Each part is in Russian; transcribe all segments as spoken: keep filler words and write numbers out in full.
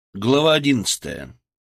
Глава одиннадцатая.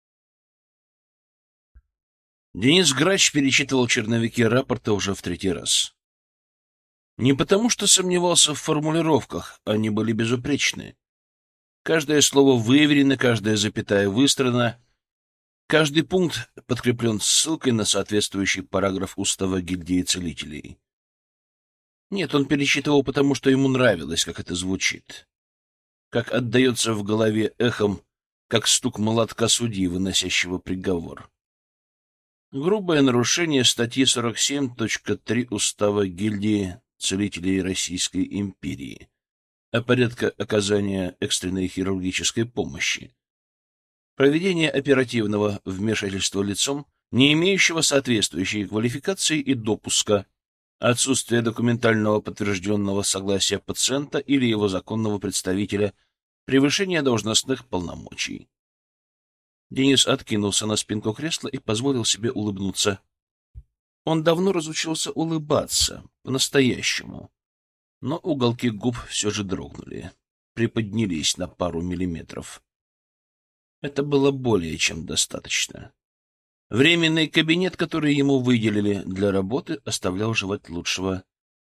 Денис Грач перечитывал черновики рапорта уже в третий раз. Не потому, что сомневался в формулировках, они были безупречны. Каждое слово выверено, каждая запятая выстроена, каждый пункт подкреплен ссылкой на соответствующий параграф Устава гильдии целителей. Нет, он перечитывал потому, что ему нравилось, как это звучит, как отдается в голове эхом, как стук молотка судьи, выносящего приговор. Грубое нарушение статьи сорок семь точка три Устава гильдии целителей Российской империи о порядке оказания экстренной хирургической помощи. Проведение оперативного вмешательства лицом, не имеющего соответствующей квалификации и допуска, отсутствие документального подтвержденного согласия пациента или его законного представителя, превышение должностных полномочий. Денис откинулся на спинку кресла и позволил себе улыбнуться. Он давно разучился улыбаться, по-настоящему, но уголки губ все же дрогнули, приподнялись на пару миллиметров. Это было более чем достаточно. Временный кабинет, который ему выделили для работы, оставлял желать лучшего.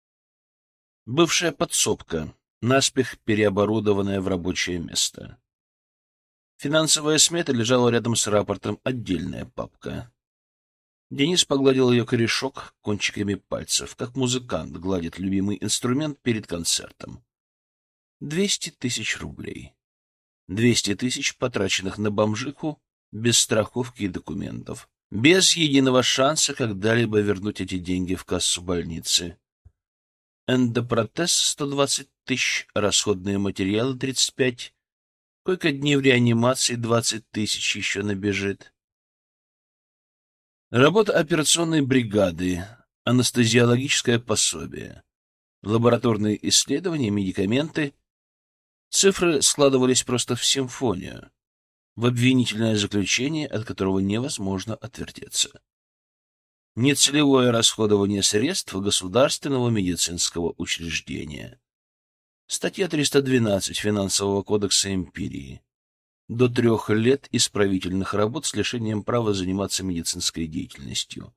Бывшая подсобка, наспех переоборудованная в рабочее место. Финансовая смета лежала рядом с рапортом, отдельная папка. Денис погладил ее корешок кончиками пальцев, как музыкант гладит любимый инструмент перед концертом. Двести тысяч рублей. Двести тысяч, потраченных на бомжиху, без страховки и документов, без единого шанса когда-либо вернуть эти деньги в кассу больницы. Эндопротез — сто двадцать тысяч, расходные материалы — тридцать пять. Койко-дней в реанимации — двадцать тысяч еще набежит. Работа операционной бригады, анестезиологическое пособие, лабораторные исследования, медикаменты. Цифры складывались просто в симфонию, в обвинительное заключение, от которого невозможно отвертеться. Нецелевое расходование средств государственного медицинского учреждения. Статья триста двенадцать Финансового кодекса империи. До трех лет исправительных работ с лишением права заниматься медицинской деятельностью.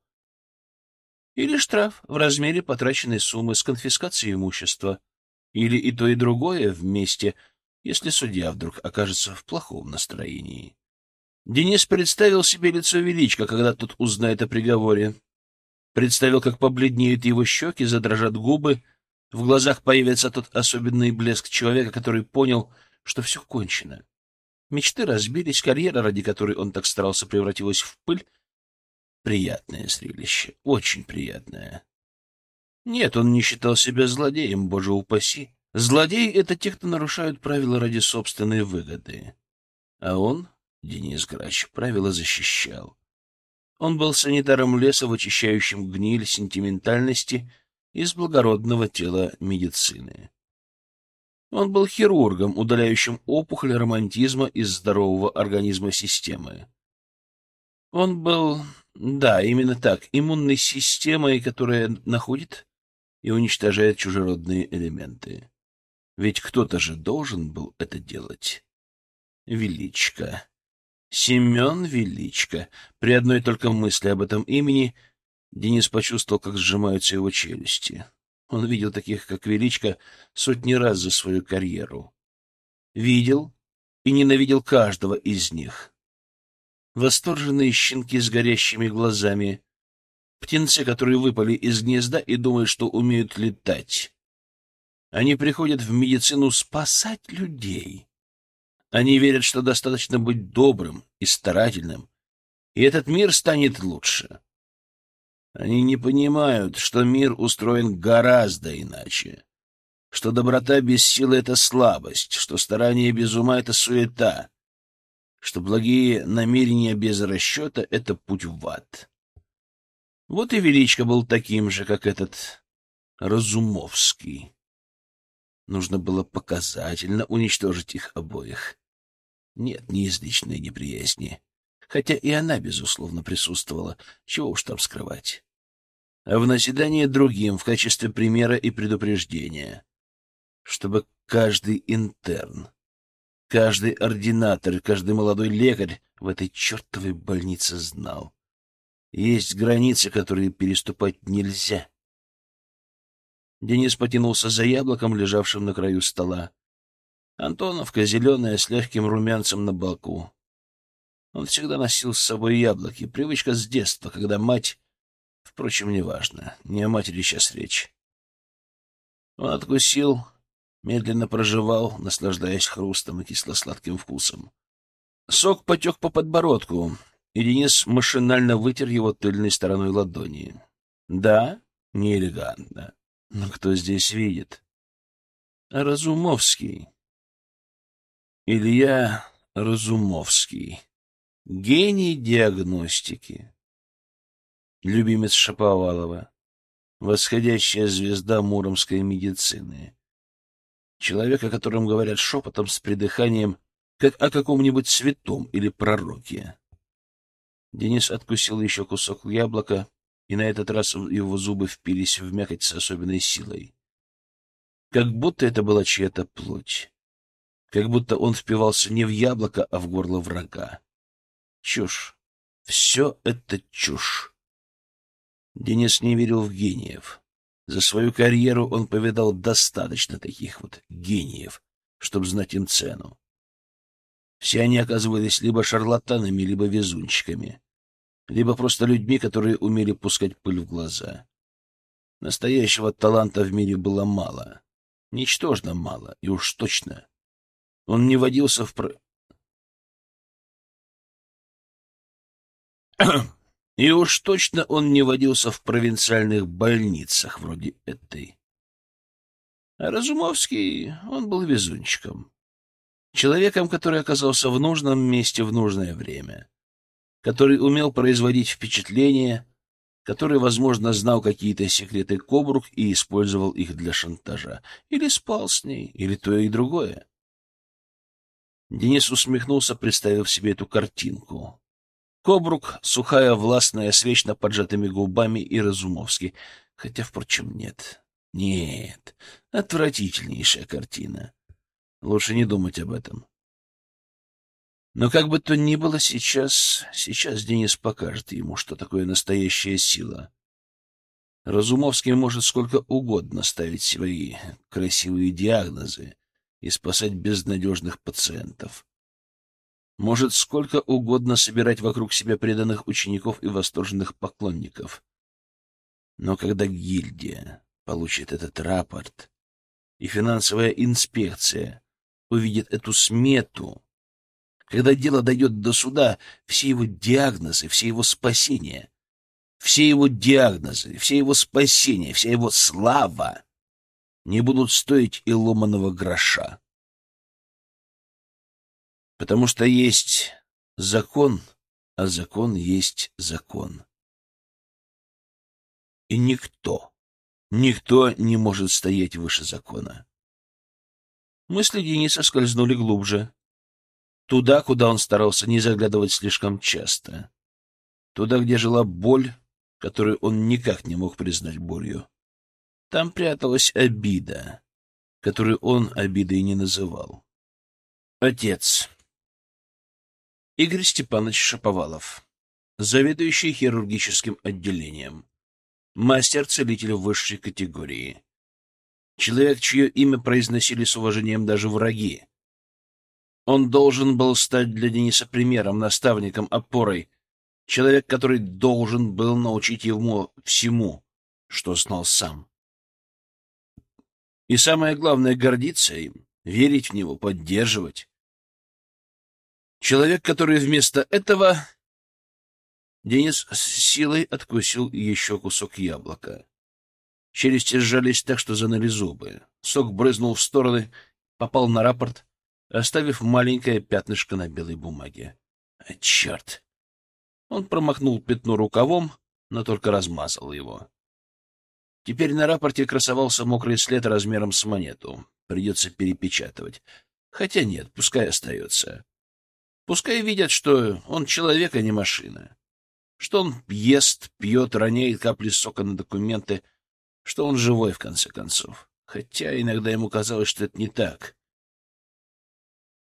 Или штраф в размере потраченной суммы с конфискацией имущества. Или и то, и другое вместе, если судья вдруг окажется в плохом настроении. Денис представил себе лицо Величко, когда тот узнает о приговоре. Представил, как побледнеют его щеки, задрожат губы, в глазах появится тот особенный блеск человека, который понял, что все кончено. Мечты разбились, карьера, ради которой он так старался, превратилась в пыль. Приятное зрелище, очень приятное. Нет, он не считал себя злодеем, боже упаси. Злодеи — это те, кто нарушают правила ради собственной выгоды. А он, Денис Грач, правила защищал. Он был санитаром леса, вычищающим гниль сентиментальности из благородного тела медицины. Он был хирургом, удаляющим опухоль романтизма из здорового организма системы. Он был, да, именно так, иммунной системой, которая находит и уничтожает чужеродные элементы. Ведь кто-то же должен был это делать. Величко. Семен Величко. При одной только мысли об этом имени Денис почувствовал, как сжимаются его челюсти. Он видел таких, как Величко, сотни раз за свою карьеру. Видел и ненавидел каждого из них. Восторженные щенки с горящими глазами, птенцы, которые выпали из гнезда и думают, что умеют летать. Они приходят в медицину спасать людей. Они верят, что достаточно быть добрым и старательным, и этот мир станет лучше. Они не понимают, что мир устроен гораздо иначе, что доброта без силы — это слабость, что старание без ума — это суета, что благие намерения без расчета — это путь в ад. Вот и Величко был таким же, как этот Разумовский. Нужно было показательно уничтожить их обоих. Нет, не из личной неприязни, хотя и она, безусловно, присутствовала, чего уж там скрывать, а в назидание другим в качестве примера и предупреждения, чтобы каждый интерн Каждый ординатор, каждый молодой лекарь в этой чертовой больнице знал. Есть границы, которые переступать нельзя. Денис потянулся за яблоком, лежавшим на краю стола. Антоновка зеленая, с легким румянцем на боку. Он всегда носил с собой яблоки. Привычка с детства, когда мать... Впрочем, неважно. Не о матери сейчас речь. Он откусил, медленно прожевал, наслаждаясь хрустом и кисло-сладким вкусом. Сок потек по подбородку, и Денис машинально вытер его тыльной стороной ладони. Да, не элегантно. Но кто здесь видит? Разумовский. Илья Разумовский. Гений диагностики. Любимец Шаповалова. Восходящая звезда муромской медицины. Человек, о котором говорят шепотом с придыханием, как о каком-нибудь святом или пророке. Денис откусил еще кусок яблока, и на этот раз его зубы впились в мякоть с особенной силой. Как будто это была чья-то плоть. Как будто он впивался не в яблоко, а в горло врага. Чушь. Все это чушь. Денис не верил в гениев. За свою карьеру он повидал достаточно таких вот гениев, чтобы знать им цену. Все они оказывались либо шарлатанами, либо везунчиками, либо просто людьми, которые умели пускать пыль в глаза. Настоящего таланта в мире было мало. Ничтожно мало, и уж точно. Он не водился в... Про... И уж точно он не водился в провинциальных больницах вроде этой. А Разумовский, он был везунчиком. Человеком, который оказался в нужном месте в нужное время. Который умел производить впечатление, который, возможно, знал какие-то секреты Кобрук и использовал их для шантажа. Или спал с ней, или то и другое. Денис усмехнулся, представив себе эту картинку. Кобрук, сухая, властная, с вечно поджатыми губами, и Разумовский. Хотя, впрочем, нет. Нет. Отвратительнейшая картина. Лучше не думать об этом. Но как бы то ни было, сейчас... Сейчас Денис покажет ему, что такое настоящая сила. Разумовский может сколько угодно ставить свои красивые диагнозы и спасать безнадежных пациентов. Может сколько угодно собирать вокруг себя преданных учеников и восторженных поклонников. Но когда гильдия получит этот рапорт, и финансовая инспекция увидит эту смету, когда дело дойдет до суда, все его диагнозы, все его спасения, все его диагнозы, все его спасения, вся его слава не будут стоить и ломаного гроша. Потому что есть закон, а закон есть закон. И никто, никто не может стоять выше закона. Мысли Дениса скользнули глубже. Туда, куда он старался не заглядывать слишком часто. Туда, где жила боль, которую он никак не мог признать болью. Там пряталась обида, которую он обидой не называл. Отец. Игорь Степанович Шаповалов, заведующий хирургическим отделением, мастер-целитель высшей категории. Человек, чье имя произносили с уважением даже враги. Он должен был стать для Дениса примером, наставником, опорой. Человек, который должен был научить ему всему, что знал сам. И самое главное — гордиться им, верить в него, поддерживать. Человек, который вместо этого... Денис с силой откусил еще кусок яблока. Челюсти сжались так, что заныли зубы. Сок брызнул в стороны, попал на рапорт, оставив маленькое пятнышко на белой бумаге. А, черт! Он промахнул пятно рукавом, но только размазал его. Теперь на рапорте красовался мокрый след размером с монету. Придется перепечатывать. Хотя нет, пускай остается. Пускай видят, что он человек, а не машина. Что он ест, пьет, роняет капли сока на документы. Что он живой, в конце концов. Хотя иногда ему казалось, что это не так.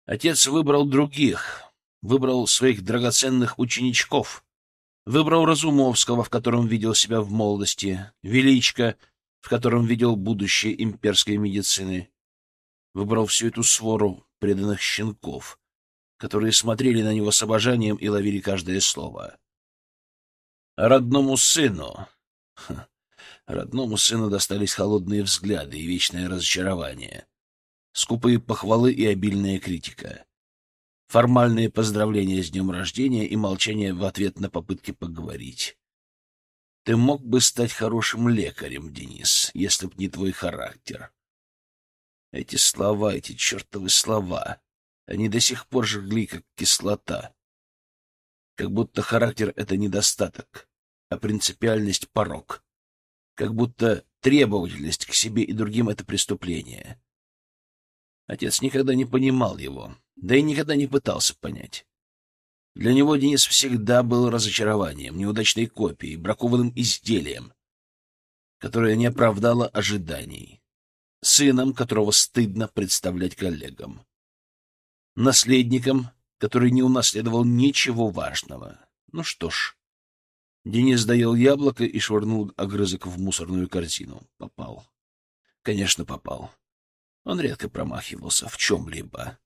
Отец выбрал других, выбрал своих драгоценных ученичков, выбрал Разумовского, в котором видел себя в молодости, Величко, в котором видел будущее имперской медицины, выбрал всю эту свору преданных щенков, которые смотрели на него с обожанием и ловили каждое слово. А родному сыну... Ха, родному сыну достались холодные взгляды и вечное разочарование, скупые похвалы и обильная критика, формальные поздравления с днем рождения и молчание в ответ на попытки поговорить. Ты мог бы стать хорошим лекарем, Денис, если б не твой характер. Эти слова, эти чертовы слова, они до сих пор жгли, как кислота. Как будто характер — это недостаток, а принципиальность — порок. Как будто требовательность к себе и другим — это преступление. Отец никогда не понимал его, да и никогда не пытался понять. Для него Денис всегда был разочарованием, неудачной копией, бракованным изделием, которое не оправдало ожиданий, сыном, которого стыдно представлять коллегам, наследником, который не унаследовал ничего важного. Ну что ж, Денис доел яблоко и швырнул огрызок в мусорную корзину. Попал. Конечно, попал. Он редко промахивался в чем-либо.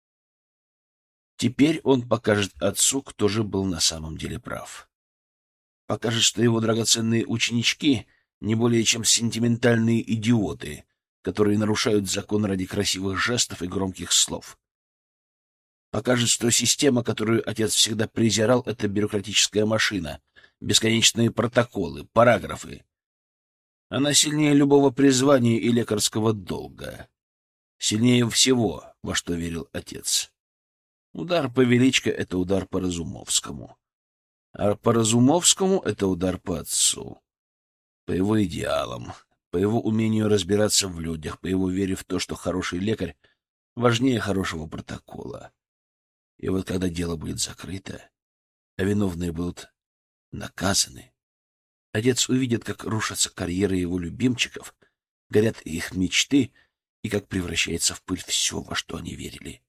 Теперь он покажет отцу, кто же был на самом деле прав. Покажет, что его драгоценные ученички не более чем сентиментальные идиоты, которые нарушают закон ради красивых жестов и громких слов. Покажет, что система, которую отец всегда презирал, — это бюрократическая машина, бесконечные протоколы, параграфы. Она сильнее любого призвания и лекарского долга. Сильнее всего, во что верил отец. Удар по Величко — это удар по Разумовскому. А по Разумовскому — это удар по отцу. По его идеалам, по его умению разбираться в людях, по его вере в то, что хороший лекарь важнее хорошего протокола. И вот когда дело будет закрыто, а виновные будут наказаны, отец увидит, как рушатся карьеры его любимчиков, горят их мечты и как превращается в пыль все, во что они верили.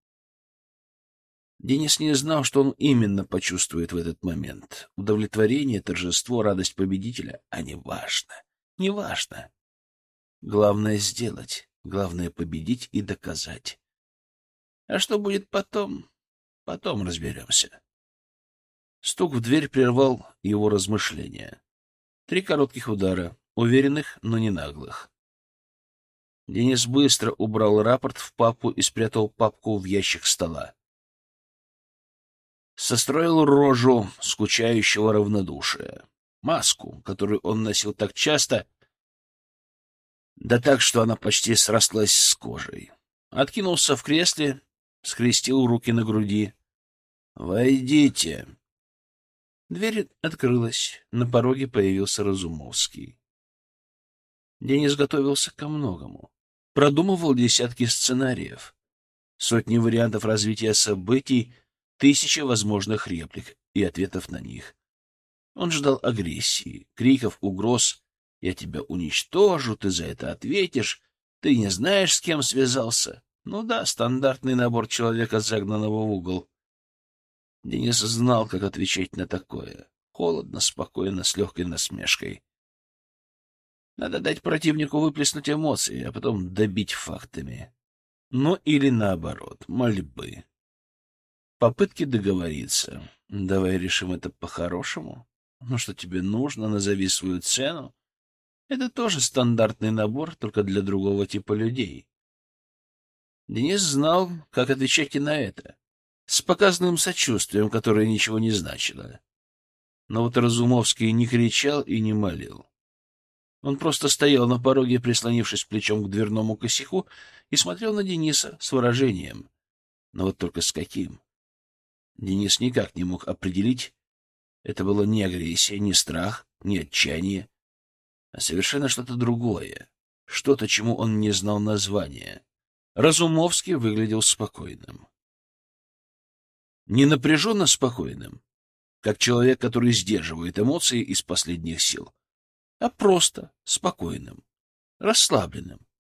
Денис не знал, что он именно почувствует в этот момент. Удовлетворение, торжество, радость победителя. А не важно. Не важно. Главное — сделать. Главное — победить и доказать. А что будет потом? Потом разберемся. Стук в дверь прервал его размышления. Три коротких удара, уверенных, но не наглых. Денис быстро убрал рапорт в папку и спрятал папку в ящик стола. Состроил рожу скучающего равнодушия, маску, которую он носил так часто, да так, что она почти срослась с кожей. Откинулся в кресле, скрестил руки на груди. «Войдите!» Дверь открылась. На пороге появился Разумовский. Денис готовился ко многому. Продумывал десятки сценариев, сотни вариантов развития событий, тысячи возможных реплик и ответов на них. Он ждал агрессии, криков, угроз. «Я тебя уничтожу, ты за это ответишь, ты не знаешь, с кем связался». Ну да, стандартный набор человека, загнанного в угол. Денис знал, как отвечать на такое. Холодно, спокойно, с легкой насмешкой. Надо дать противнику выплеснуть эмоции, а потом добить фактами. Ну или наоборот, мольбы. Попытки договориться. Давай решим это по-хорошему. Ну что тебе нужно, назови свою цену. Это тоже стандартный набор, только для другого типа людей. Денис знал, как отвечать и на это. С показным сочувствием, которое ничего не значило. Но вот Разумовский не кричал и не молил. Он просто стоял на пороге, прислонившись плечом к дверному косяку, и смотрел на Дениса с выражением. Но вот только с каким? Денис никак не мог определить. Это было не агрессия, не страх, не отчаяние, а совершенно что-то другое, что-то, чему он не знал названия. Разумовский выглядел спокойным. Не напряженно спокойным, как человек, который сдерживает эмоции из последних сил, а просто спокойным, расслабленным,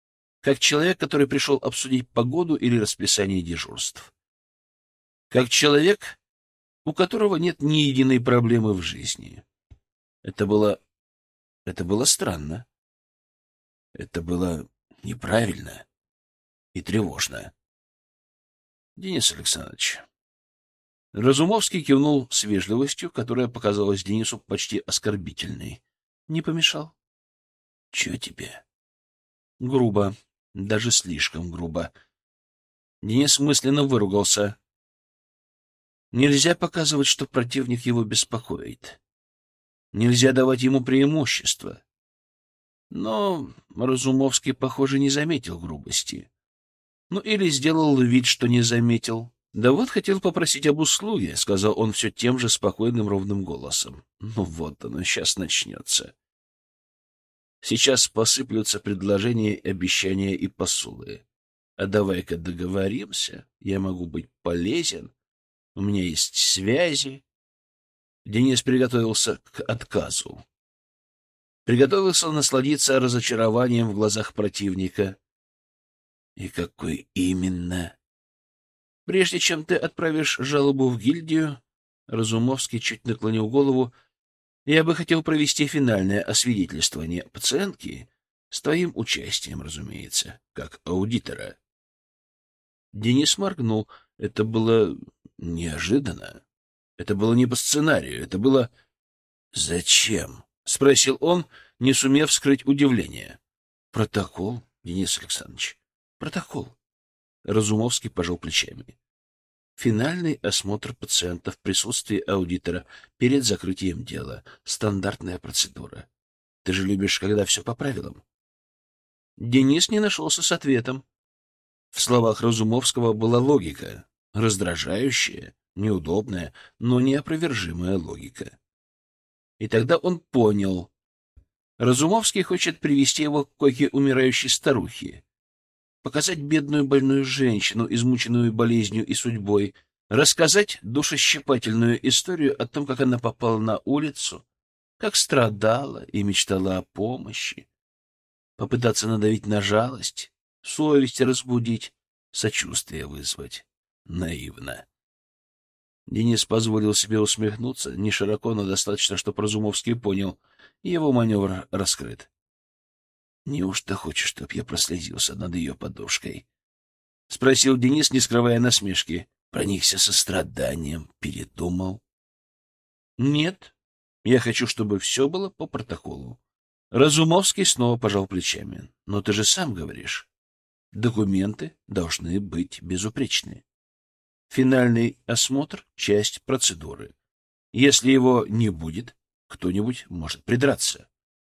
как человек, который пришел обсудить погоду или расписание дежурств. Как человек, у которого нет ни единой проблемы в жизни. Это было... это было странно. Это было неправильно и тревожно. Денис Александрович. Разумовский кивнул с вежливостью, которая показалась Денису почти оскорбительной. Не помешал. Чё тебе? Грубо, даже слишком грубо. Денис мысленно выругался. Нельзя показывать, что противник его беспокоит. Нельзя давать ему преимущество. Но Разумовский, похоже, не заметил грубости. Ну, или сделал вид, что не заметил. «Да вот хотел попросить об услуге», — сказал он все тем же спокойным ровным голосом. «Ну вот оно, сейчас начнется. Сейчас посыплются предложения, обещания и посулы. А давай-ка договоримся, я могу быть полезен, у меня есть связи». Денис приготовился к отказу. Приготовился насладиться разочарованием в глазах противника. «И какой именно?» «Прежде чем ты отправишь жалобу в гильдию», — Разумовский чуть наклонил голову, — «я бы хотел провести финальное освидетельствование пациентки с твоим участием, разумеется, как аудитора». Денис моргнул. Это было неожиданно. Это было не по сценарию. Это было... «Зачем?» — спросил он, не сумев скрыть удивление. «Протокол, Денис Александрович, протокол». Разумовский пожал плечами. Финальный осмотр пациента в присутствии аудитора перед закрытием дела. Стандартная процедура. Ты же любишь, когда все по правилам. Денис не нашелся с ответом. В словах Разумовского была логика. Раздражающая, неудобная, но неопровержимая логика. И тогда он понял. Разумовский хочет привести его к койке умирающей старухи. Показать бедную больную женщину, измученную болезнью и судьбой, рассказать душещипательную историю о том, как она попала на улицу, как страдала и мечтала о помощи, попытаться надавить на жалость, совесть разбудить, сочувствие вызвать. Наивно. Денис позволил себе усмехнуться, не широко, но достаточно, чтобы Разумовский понял, его маневр раскрыт. «Неужто хочешь, чтоб я прослезился над ее подушкой?» — спросил Денис, не скрывая насмешки. Проникся состраданием, передумал. «Нет, я хочу, чтобы все было по протоколу». Разумовский снова пожал плечами. «Но ты же сам говоришь, документы должны быть безупречны. Финальный осмотр — часть процедуры. Если его не будет, кто-нибудь может придраться».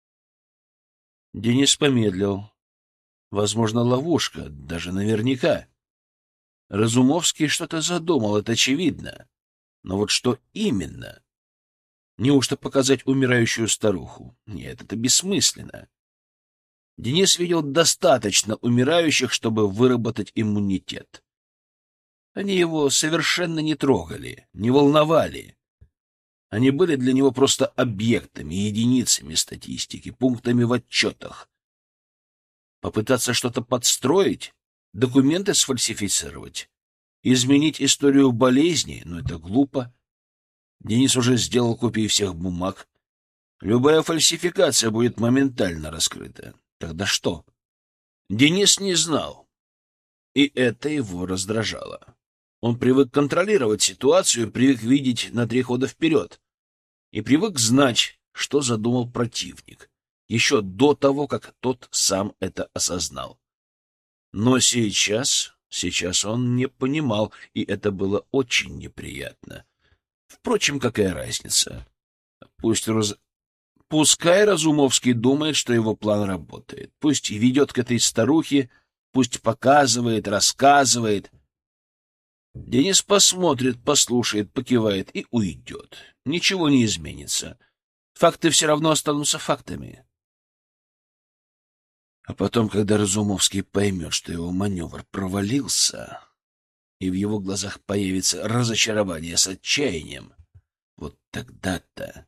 Денис помедлил. Возможно, ловушка, даже наверняка. Разумовский что-то задумал, это очевидно. Но вот что именно? Неужто показать умирающую старуху? Нет, это бессмысленно. Денис видел достаточно умирающих, чтобы выработать иммунитет. Они его совершенно не трогали, не волновали. Они были для него просто объектами, единицами статистики, пунктами в отчетах. Попытаться что-то подстроить, документы сфальсифицировать, изменить историю болезни, ну это глупо. Денис уже сделал копии всех бумаг. Любая фальсификация будет моментально раскрыта. Тогда что? Денис не знал, и это его раздражало. Он привык контролировать ситуацию, привык видеть на три хода вперед и привык знать, что задумал противник, еще до того, как тот сам это осознал. Но сейчас, сейчас он не понимал, и это было очень неприятно. Впрочем, какая разница? Пусть раз... Пускай Разумовский думает, что его план работает. Пусть ведет к этой старухе, пусть показывает, рассказывает. Денис посмотрит, послушает, покивает и уйдет. Ничего не изменится. Факты все равно останутся фактами. А потом, когда Разумовский поймет, что его маневр провалился, и в его глазах появится разочарование с отчаянием, вот тогда-то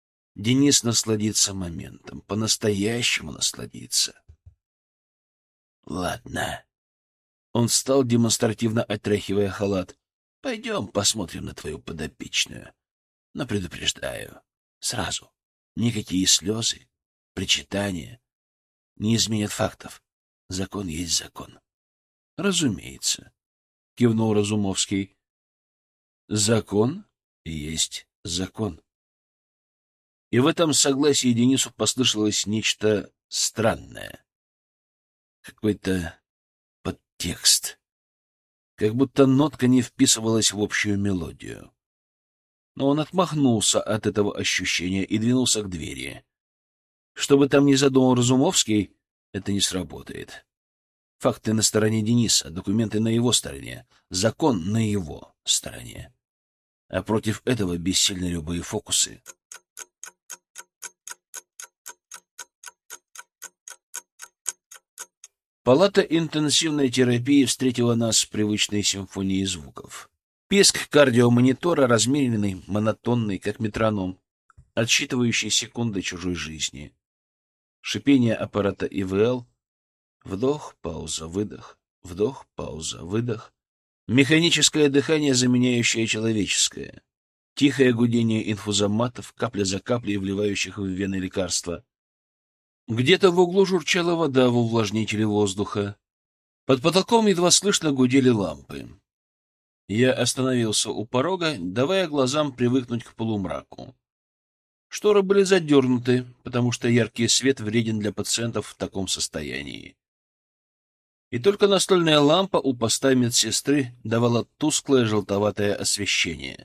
Денис насладится моментом, по-настоящему насладится. — Ладно. Он встал, демонстративно отряхивая халат. — Пойдем посмотрим на твою подопечную. Но предупреждаю. Сразу. Никакие слезы, причитания не изменят фактов. Закон есть закон. — Разумеется, — кивнул Разумовский. — Закон есть закон. И в этом согласии Денису послышалось нечто странное. Какой-то подтекст. Как будто нотка не вписывалась в общую мелодию. Но он отмахнулся от этого ощущения и двинулся к двери. Что бы там ни задумал Разумовский, это не сработает. Факты на стороне Дениса, документы на его стороне, закон на его стороне. А против этого бессильны любые фокусы. Палата интенсивной терапии встретила нас с привычной симфонией звуков. Писк кардиомонитора, размеренный, монотонный, как метроном, отсчитывающий секунды чужой жизни. Шипение аппарата И В Л. Вдох, пауза, выдох. Вдох, пауза, выдох. Механическое дыхание, заменяющее человеческое. Тихое гудение инфузоматов, капля за каплей, вливающих в вены лекарства. Где-то в углу журчала вода в увлажнителе воздуха. Под потолком едва слышно гудели лампы. Я остановился у порога, давая глазам привыкнуть к полумраку. Шторы были задернуты, потому что яркий свет вреден для пациентов в таком состоянии. И только настольная лампа у поста медсестры давала тусклое желтоватое освещение.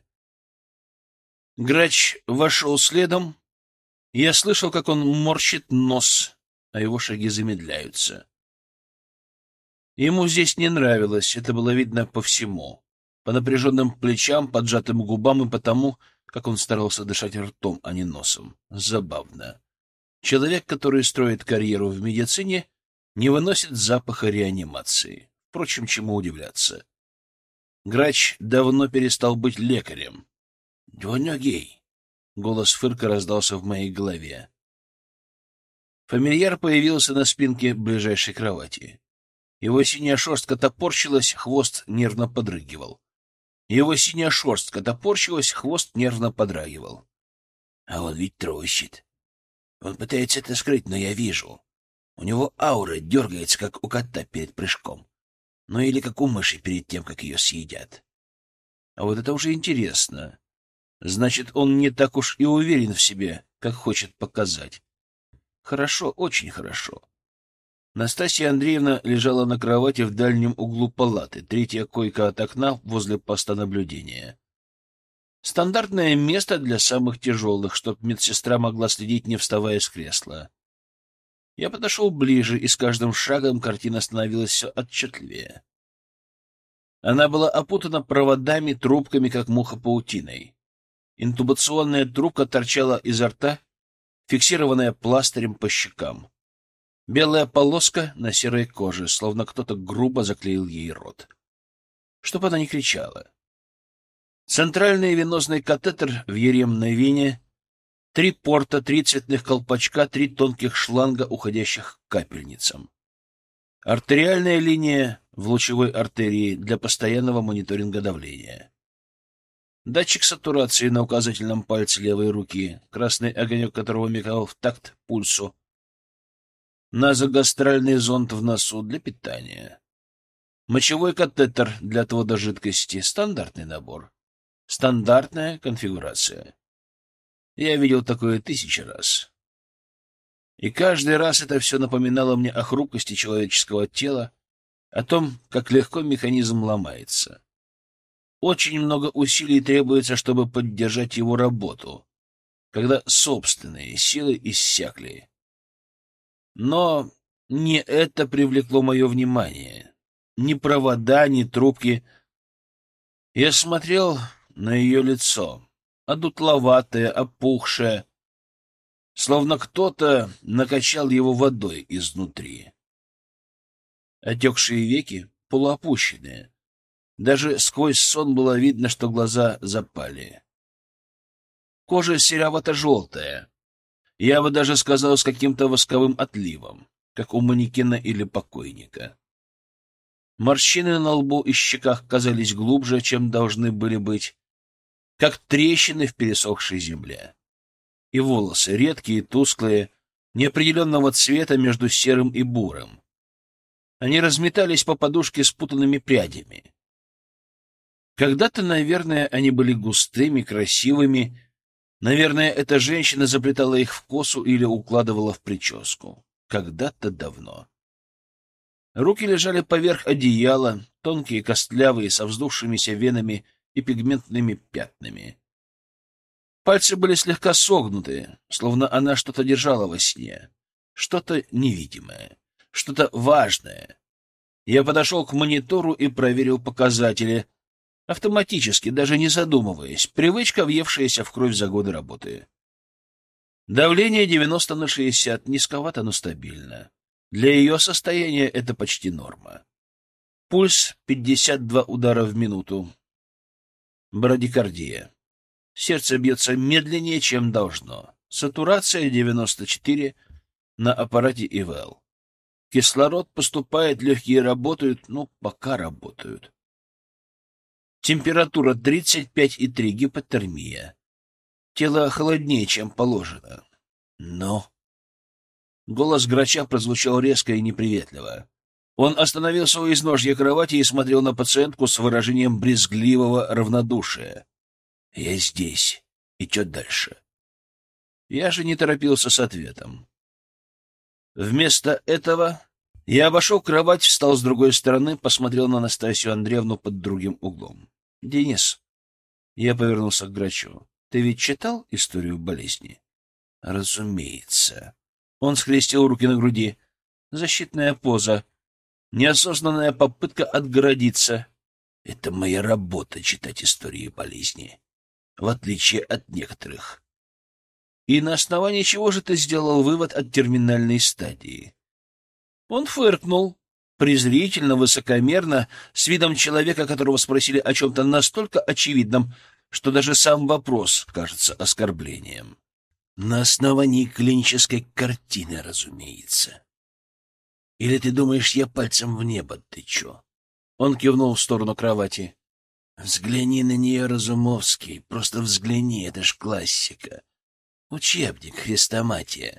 Грач вошел следом. Я слышал, как он морщит нос, а его шаги замедляются. Ему здесь не нравилось, это было видно по всему. По напряженным плечам, поджатым губам и потому, как он старался дышать ртом, а не носом. Забавно. Человек, который строит карьеру в медицине, не выносит запаха реанимации. Впрочем, чему удивляться. Грач давно перестал быть лекарем. «Двуногий!» — голос Фырка раздался в моей голове. Фамильяр появился на спинке ближайшей кровати. Его синяя шерстка топорщилась, хвост нервно подрыгивал. Его синяя шерстка топорщилась, хвост нервно подрагивал. А он ведь трощит. Он пытается это скрыть, но я вижу. У него аура дергается, как у кота перед прыжком. Ну или как у мыши перед тем, как ее съедят. А вот это уже интересно. Значит, он не так уж и уверен в себе, как хочет показать. Хорошо, очень хорошо. Настасья Андреевна лежала на кровати в дальнем углу палаты, третья койка от окна возле поста наблюдения. Стандартное место для самых тяжелых, чтоб медсестра могла следить, не вставая с кресла. Я подошел ближе, и с каждым шагом картина становилась все отчетливее. Она была опутана проводами, трубками, как муха паутиной. Интубационная трубка торчала изо рта, фиксированная пластырем по щекам. Белая полоска на серой коже, словно кто-то грубо заклеил ей рот. Чтоб она не кричала. Центральный венозный катетер в еремной вене, три порта, три цветных колпачка, три тонких шланга, уходящих к капельницам. Артериальная линия в лучевой артерии для постоянного мониторинга давления. Датчик сатурации на указательном пальце левой руки, красный огонек которого мигал в такт пульсу. Назогастральный зонд в носу для питания. Мочевой катетер для отвода жидкости. Стандартный набор. Стандартная конфигурация. Я видел такое тысячи раз. И каждый раз это все напоминало мне о хрупкости человеческого тела, о том, как легко механизм ломается. Очень много усилий требуется, чтобы поддержать его работу, когда собственные силы иссякли. Но не это привлекло мое внимание. Ни провода, ни трубки. Я смотрел на ее лицо, одутловатое, опухшее, словно кто-то накачал его водой изнутри. Отекшие веки полуопущенные. Даже сквозь сон было видно, что глаза запали. Кожа серовато-желтая. Я бы даже сказал, с каким-то восковым отливом. как у манекена или покойника. Морщины на лбу и щеках казались глубже, чем должны были быть, как трещины в пересохшей земле. И волосы редкие, тусклые, неопределенного цвета между серым и бурым. Они разметались по подушке спутанными прядями. Когда-то, наверное, они были густыми, красивыми. Наверное, эта женщина заплетала их в косу или укладывала в прическу. Когда-то давно. Руки лежали поверх одеяла, тонкие, костлявые, со вздувшимися венами и пигментными пятнами. Пальцы были слегка согнуты, словно она что-то держала во сне. Что-то невидимое, что-то важное. Я подошел к монитору и проверил показатели. Автоматически, даже не задумываясь. Привычка, въевшаяся в кровь за годы работы. Давление девяносто на шестьдесят. Низковато, но стабильно. Для ее состояния это почти норма. Пульс пятьдесят два удара в минуту. Брадикардия. Сердце бьется медленнее, чем должно. Сатурация девяносто четыре на аппарате ИВЛ. Кислород поступает, легкие работают, ну, пока работают. Температура тридцать пять и три, гипотермия. Тело холоднее, чем положено. Но... Голос грача прозвучал резко и неприветливо. Он остановился у изножья кровати и смотрел на пациентку с выражением брезгливого равнодушия. «Я здесь. И чё дальше?» Я же не торопился с ответом. Вместо этого я обошел кровать, встал с другой стороны, посмотрел на Настасью Андреевну под другим углом. «Денис», — я повернулся к грачу, — «ты ведь читал историю болезни?» «Разумеется». Он скрестил руки на груди. Защитная поза. Неосознанная попытка отгородиться. Это моя работа — читать истории болезни. В отличие от некоторых. И на основании чего же ты сделал вывод от терминальной стадии? Он фыркнул, презрительно, высокомерно, с видом человека, которого спросили о чем-то настолько очевидном, что даже сам вопрос кажется оскорблением. На основании клинической картины, разумеется. Или ты думаешь, я пальцем в небо тычу? Он кивнул в сторону кровати. Взгляни на нее, Разумовский, просто взгляни, это ж классика. Учебник, хрестоматия.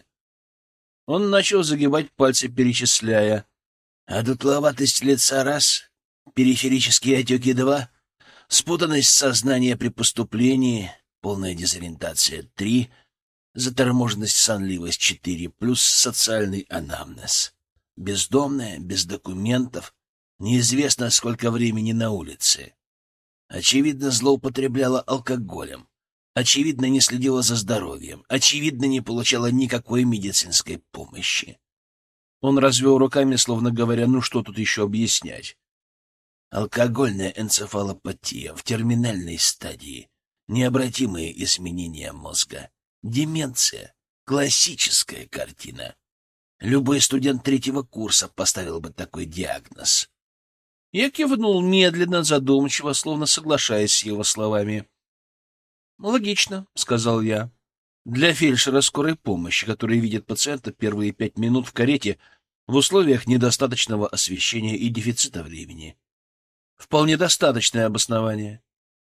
Он начал загибать пальцы, перечисляя. А дутловатость лица — раз, периферические отеки — два, спутанность сознания при поступлении, полная дезориентация — три, заторможенность, сонливость — четыре, плюс социальный анамнез. Бездомная, без документов, неизвестно, сколько времени на улице. Очевидно, злоупотребляла алкоголем. Очевидно, не следила за здоровьем. Очевидно, не получала никакой медицинской помощи. Он развел руками, словно говоря, ну что тут еще объяснять. Алкогольная энцефалопатия в терминальной стадии. Необратимые изменения мозга. Деменция. Классическая картина. Любой студент третьего курса поставил бы такой диагноз. Я кивнул медленно, задумчиво, словно соглашаясь с его словами. «Логично», — сказал я. «Для фельдшера скорой помощи, который видит пациента первые пять минут в карете в условиях недостаточного освещения и дефицита времени. Вполне достаточное обоснование.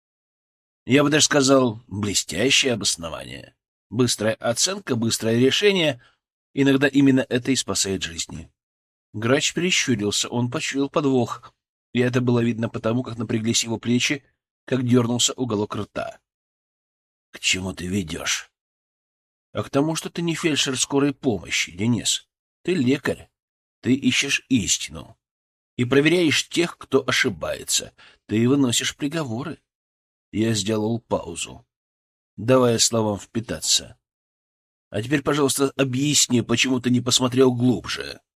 Я бы даже сказал, блестящее обоснование. Быстрая оценка, быстрое решение. Иногда именно это и спасает жизни». Грач прищурился, он почуял подвох, и это было видно потому, как напряглись его плечи, как дернулся уголок рта. — К чему ты ведешь? — А к тому, что ты не фельдшер скорой помощи, Денис. Ты лекарь. Ты ищешь истину. И проверяешь тех, кто ошибается. Ты выносишь приговоры. Я сделал паузу, давая словам впитаться. А теперь, пожалуйста, объясни, почему ты не посмотрел глубже.